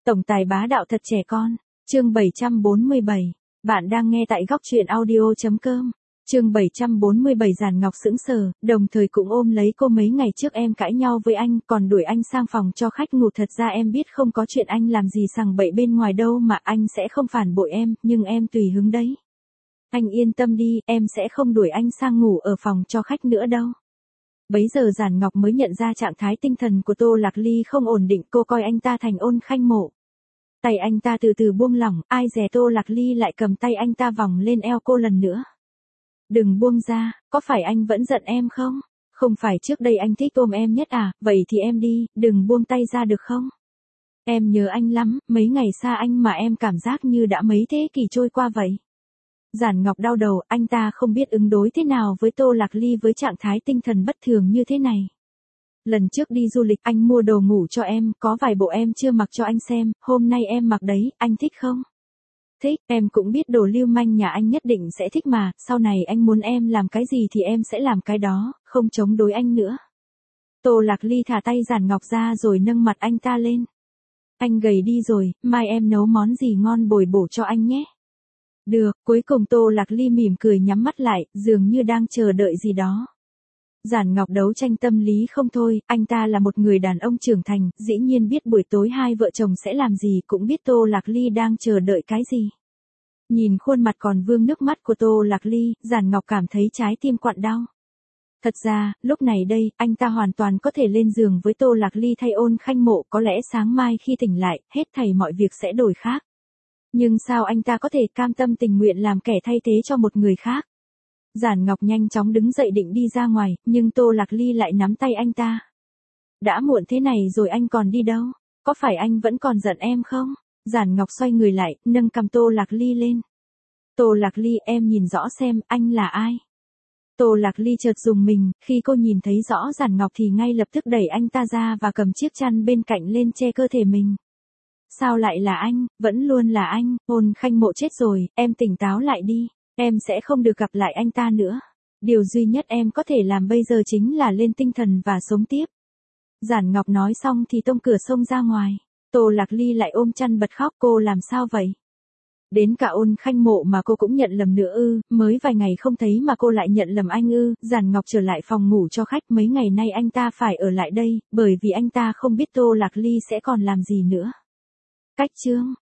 Tổng tài bá đạo thật trẻ con. Chương 747. Bạn đang nghe tại góc truyện audio.com. Chương 747 Giản Ngọc sững sờ, đồng thời cũng ôm lấy cô. Mấy ngày trước em cãi nhau với anh, còn đuổi anh sang phòng cho khách ngủ. Thật ra em biết không có chuyện anh làm gì sằng bậy bên ngoài đâu mà anh sẽ không phản bội em, nhưng em tùy hứng đấy. Anh yên tâm đi, em sẽ không đuổi anh sang ngủ ở phòng cho khách nữa đâu. Bấy giờ Giản Ngọc mới nhận ra trạng thái tinh thần của Tô Lạc Ly không ổn định, cô coi anh ta thành ôn khanh mộ. Tay anh ta từ từ buông lỏng, ai dè Tô Lạc Ly lại cầm tay anh ta vòng lên eo cô lần nữa. Đừng buông ra, có phải anh vẫn giận em không? Không phải trước đây anh thích ôm em nhất à, vậy thì em đi, đừng buông tay ra được không? Em nhớ anh lắm, mấy ngày xa anh mà em cảm giác như đã mấy thế kỷ trôi qua vậy. Giản Ngọc đau đầu, anh ta không biết ứng đối thế nào với Tô Lạc Ly với trạng thái tinh thần bất thường như thế này. Lần trước đi du lịch anh mua đồ ngủ cho em, có vài bộ em chưa mặc cho anh xem, hôm nay em mặc đấy, anh thích không? Thích, em cũng biết đồ lưu manh nhà anh nhất định sẽ thích mà, sau này anh muốn em làm cái gì thì em sẽ làm cái đó, không chống đối anh nữa. Tô Lạc Ly thả tay Giản Ngọc ra rồi nâng mặt anh ta lên. Anh gầy đi rồi, mai em nấu món gì ngon bồi bổ cho anh nhé. Được, cuối cùng Tô Lạc Ly mỉm cười nhắm mắt lại, dường như đang chờ đợi gì đó. Giản Ngọc đấu tranh tâm lý không thôi, anh ta là một người đàn ông trưởng thành, dĩ nhiên biết buổi tối hai vợ chồng sẽ làm gì, cũng biết Tô Lạc Ly đang chờ đợi cái gì. Nhìn khuôn mặt còn vương nước mắt của Tô Lạc Ly, Giản Ngọc cảm thấy trái tim quặn đau. Thật ra, lúc này đây, anh ta hoàn toàn có thể lên giường với Tô Lạc Ly thay ôn khanh mộ, có lẽ sáng mai khi tỉnh lại, hết thảy mọi việc sẽ đổi khác. Nhưng sao anh ta có thể cam tâm tình nguyện làm kẻ thay thế cho một người khác? Giản Ngọc nhanh chóng đứng dậy định đi ra ngoài, nhưng Tô Lạc Ly lại nắm tay anh ta. Đã muộn thế này rồi anh còn đi đâu? Có phải anh vẫn còn giận em không? Giản Ngọc xoay người lại, nâng cằm Tô Lạc Ly lên. Tô Lạc Ly, em nhìn rõ xem, anh là ai? Tô Lạc Ly chợt rùng mình, khi cô nhìn thấy rõ Giản Ngọc thì ngay lập tức đẩy anh ta ra và cầm chiếc chăn bên cạnh lên che cơ thể mình. Sao lại là anh, vẫn luôn là anh, ôn khanh mộ chết rồi, em tỉnh táo lại đi, em sẽ không được gặp lại anh ta nữa. Điều duy nhất em có thể làm bây giờ chính là lên tinh thần và sống tiếp. Giản Ngọc nói xong thì tông cửa xông ra ngoài. Tô Lạc Ly lại ôm chăn bật khóc, cô làm sao vậy? Đến cả ôn khanh mộ mà cô cũng nhận lầm nữa ư, mới vài ngày không thấy mà cô lại nhận lầm anh ư. Giản Ngọc trở lại phòng ngủ cho khách, mấy ngày nay anh ta phải ở lại đây, bởi vì anh ta không biết Tô Lạc Ly sẽ còn làm gì nữa. Cách chương